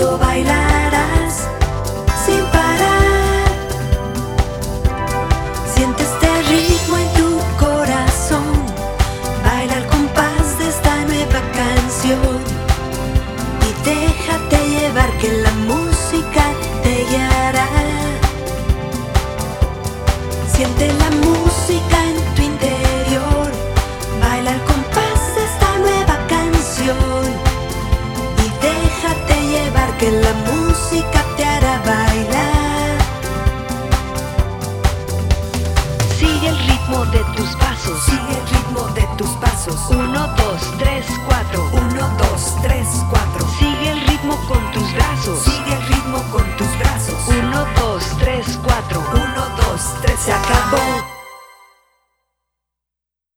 pronto bailarás sin parar. Siente este ritmo en tu corazón, baila al compás de esta nueva canción y déjate llevar que la música te guiará. Siente la música en tu interior, baila al compás de esta nueva canción y déjate llevar que la música te hará bailar. Sigue el ritmo de tus pasos. Sigue el ritmo de tus pasos. 1, 2, 3, 4.